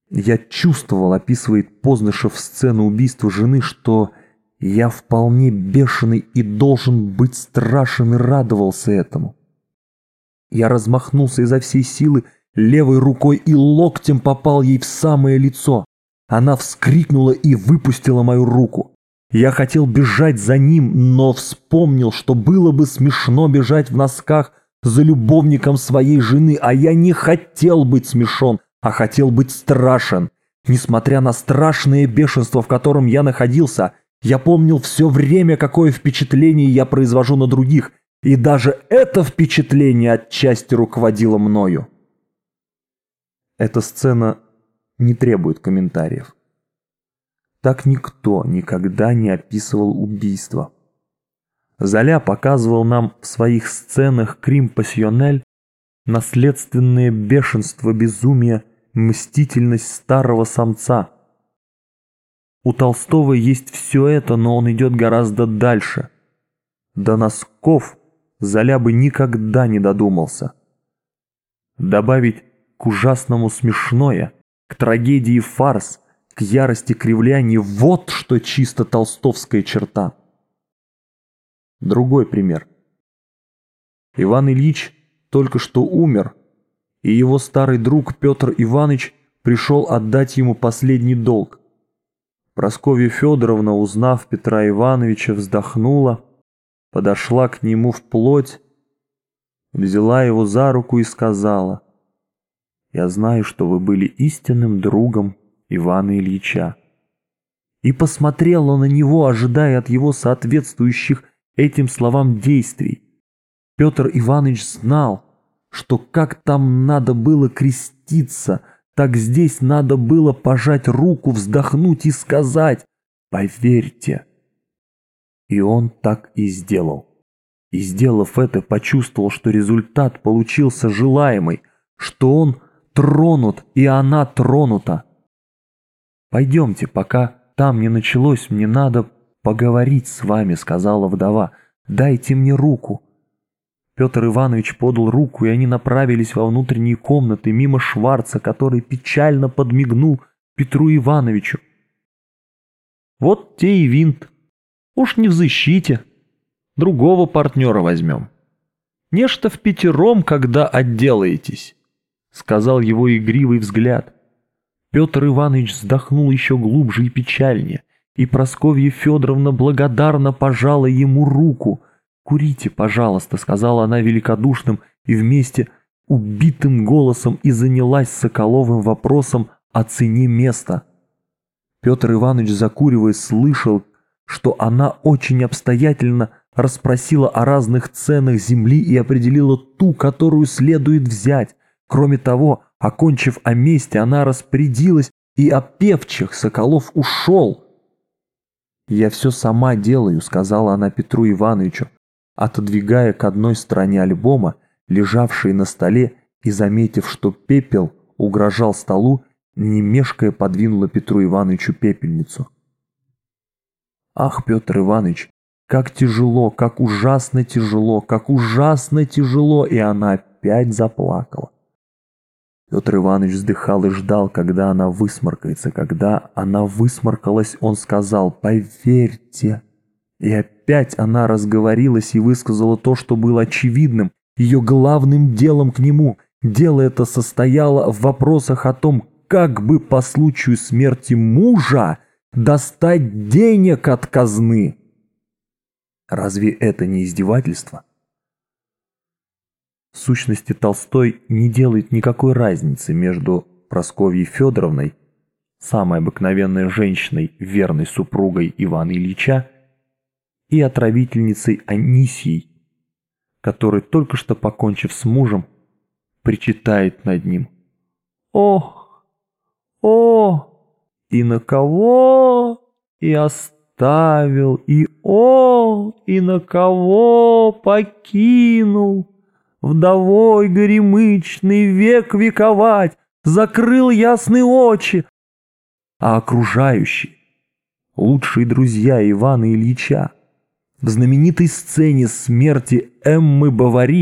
Я чувствовал, описывает Познышев сцену убийства жены, что я вполне бешеный и должен быть страшен, и радовался этому. Я размахнулся изо всей силы левой рукой и локтем попал ей в самое лицо. Она вскрикнула и выпустила мою руку. Я хотел бежать за ним, но вспомнил, что было бы смешно бежать в носках за любовником своей жены, а я не хотел быть смешон, а хотел быть страшен. Несмотря на страшное бешенство, в котором я находился, я помнил все время, какое впечатление я произвожу на других, и даже это впечатление отчасти руководило мною. Эта сцена не требует комментариев. Так никто никогда не описывал убийство. Золя показывал нам в своих сценах крим-пассионель наследственное бешенство, безумие, мстительность старого самца. У Толстого есть все это, но он идет гораздо дальше. До носков Золя бы никогда не додумался. Добавить к ужасному смешное, к трагедии фарс, к ярости кривляний — вот что чисто толстовская черта. Другой пример. Иван Ильич только что умер, и его старый друг Петр Иванович пришел отдать ему последний долг. Прасковья Федоровна, узнав Петра Ивановича, вздохнула, подошла к нему вплоть, взяла его за руку и сказала: «Я знаю, что вы были истинным другом Ивана Ильича». И посмотрела на него, ожидая от его соответствующих этим словам действий. Петр Иванович знал, что как там надо было креститься, так здесь надо было пожать руку, вздохнуть и сказать: «Поверьте». И он так и сделал. И, сделав это, почувствовал, что результат получился желаемый, что он тронут и она тронута. «Пойдемте, пока там не началось, мне надо поговорить с вами», — сказала вдова. «Дайте мне руку». Петр Иванович подал руку, и они направились во внутренние комнаты мимо Шварца, который печально подмигнул Петру Ивановичу. «Вот те и винт. Уж не взыщите. Другого партнера возьмем. Нечто впятером, когда отделаетесь», — сказал его игривый взгляд. Петр Иванович вздохнул еще глубже и печальнее, и Прасковья Федоровна благодарно пожала ему руку. «Курите, пожалуйста», — сказала она великодушным и вместе убитым голосом и занялась Соколовым вопросом о цене места. Петр Иванович, закуривая, слышал, что она очень обстоятельно расспросила о разных ценах земли и определила ту, которую следует взять. Кроме того, окончив о месте, она распорядилась и о певчих. Соколов ушел. «Я все сама делаю», — сказала она Петру Ивановичу, отодвигая к одной стороне альбома, лежавший на столе, и, заметив, что пепел угрожал столу, не мешкая подвинула Петру Ивановичу пепельницу. «Ах, Петр Иванович, как тяжело, как ужасно тяжело, как ужасно тяжело!» И она опять заплакала. Петр Иванович вздыхал и ждал, когда она высморкается. Когда она высморкалась, он сказал: «Поверьте». И опять она разговорилась и высказала то, что было очевидным, ее главным делом к нему. Дело это состояло в вопросах о том, как бы по случаю смерти мужа достать денег от казны. Разве это не издевательство? В сущности, Толстой не делает никакой разницы между Прасковьей Федоровной, самой обыкновенной женщиной, верной супругой Ивана Ильича, и отравительницей Анисьей, которая, только что покончив с мужем, причитает над ним: «Ох, о, и на кого и оставил, и о, и на кого покинул, вдовой горемычный век вековать, закрыл ясные очи». А окружающие, лучшие друзья Ивана Ильича, в знаменитой сцене смерти Эммы Бовари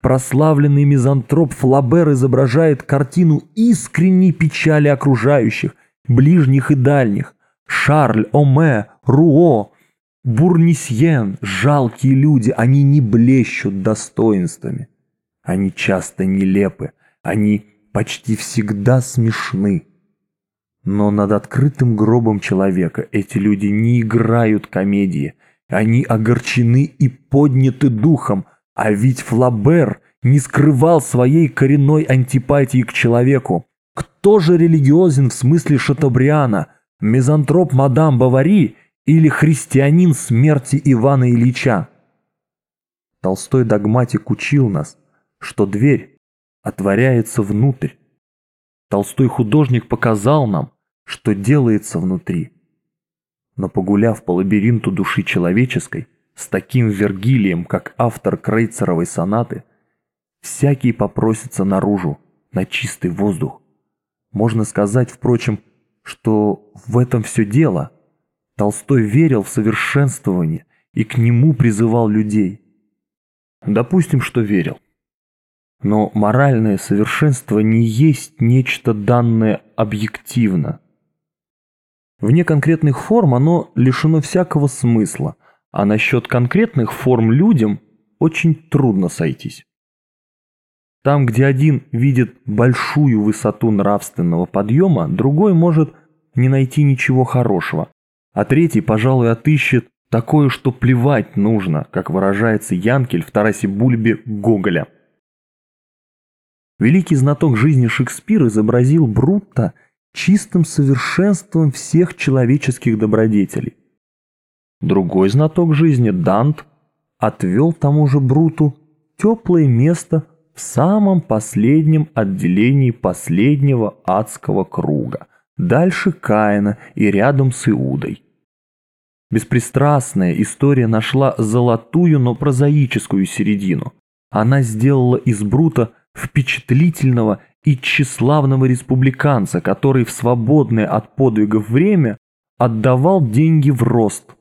Прославленный мизантроп Флабер изображает картину искренней печали окружающих, ближних и дальних. Шарль, Оме, Руо, Бурнисьен, жалкие люди, они не блещут достоинствами. Они часто нелепы, они почти всегда смешны. Но над открытым гробом человека эти люди не играют комедии, они огорчены и подняты духом, а ведь Флабер не скрывал своей коренной антипатии к человеку. Кто же религиозен в смысле Шатобриана, мизантроп мадам Бовари или христианин смерти Ивана Ильича? Толстой догматик учил нас, что дверь отворяется внутрь. Толстой художник показал нам, что делается внутри. Но погуляв по лабиринту души человеческой, с таким Вергилием, как автор Крейцеровой сонаты, всякий попросится наружу, на чистый воздух. Можно сказать, впрочем, что в этом все дело. Толстой верил в совершенствование и к нему призывал людей. Допустим, что верил. Но моральное совершенство не есть нечто данное объективно. Вне конкретных форм оно лишено всякого смысла, а насчет конкретных форм людям очень трудно сойтись. Там, где один видит большую высоту нравственного подъема, другой может не найти ничего хорошего, а третий, пожалуй, отыщет такое, что плевать нужно, как выражается Янкель в Тарасе Бульбе Гоголя. Великий знаток жизни Шекспир изобразил Брутто чистым совершенством всех человеческих добродетелей. Другой знаток жизни, Дант, отвел тому же Бруту теплое место в самом последнем отделении последнего адского круга, дальше Каина и рядом с Иудой. Беспристрастная история нашла золотую, но прозаическую середину. Она сделала из Брута впечатлительного и тщеславного республиканца, который в свободное от подвигов время отдавал деньги в рост.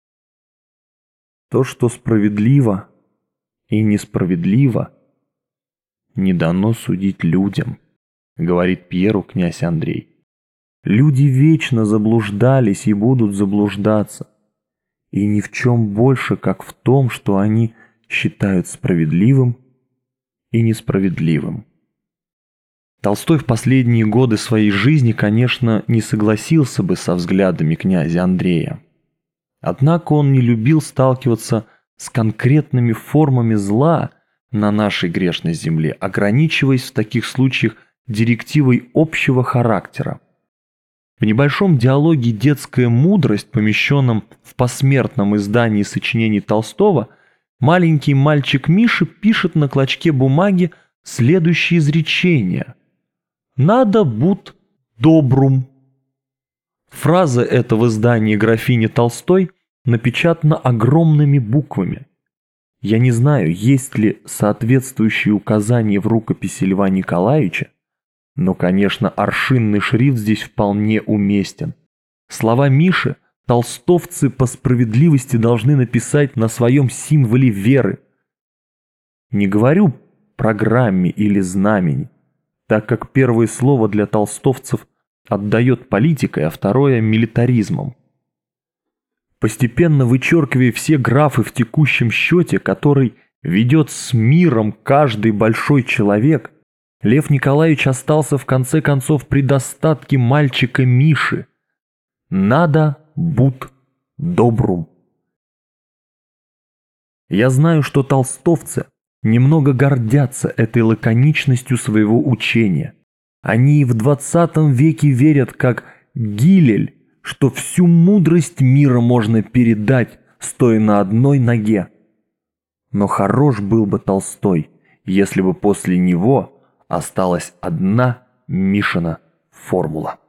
То, что справедливо и несправедливо, не дано судить людям, говорит Пьеру князь Андрей. Люди вечно заблуждались и будут заблуждаться, и ни в чем больше, как в том, что они считают справедливым и несправедливым. Толстой в последние годы своей жизни, конечно, не согласился бы со взглядами князя Андрея. Однако он не любил сталкиваться с конкретными формами зла на нашей грешной земле, ограничиваясь в таких случаях директивой общего характера. В небольшом диалоге «Детская мудрость», помещенном в посмертном издании сочинений Толстого, маленький мальчик Миша пишет на клочке бумаги следующее изречение: «Надо будь добрум». Фраза эта в издании графини Толстой напечатана огромными буквами. Я не знаю, есть ли соответствующие указания в рукописи Льва Николаевича, но, конечно, аршинный шрифт здесь вполне уместен. Слова Миши толстовцы по справедливости должны написать на своем символе веры. Не говорю программе или знамени, так как первое слово для толстовцев отдает политикой, а второе – милитаризмом. Постепенно вычеркивая все графы в текущем счете, который ведет с миром каждый большой человек, Лев Николаевич остался в конце концов при достатке мальчика Миши. Надо будь добрум. Я знаю, что толстовцы немного гордятся этой лаконичностью своего учения. Они и в 20 веке верят, как Гилель, что всю мудрость мира можно передать, стоя на одной ноге. Но хорош был бы Толстой, если бы после него осталась одна Мишина формула.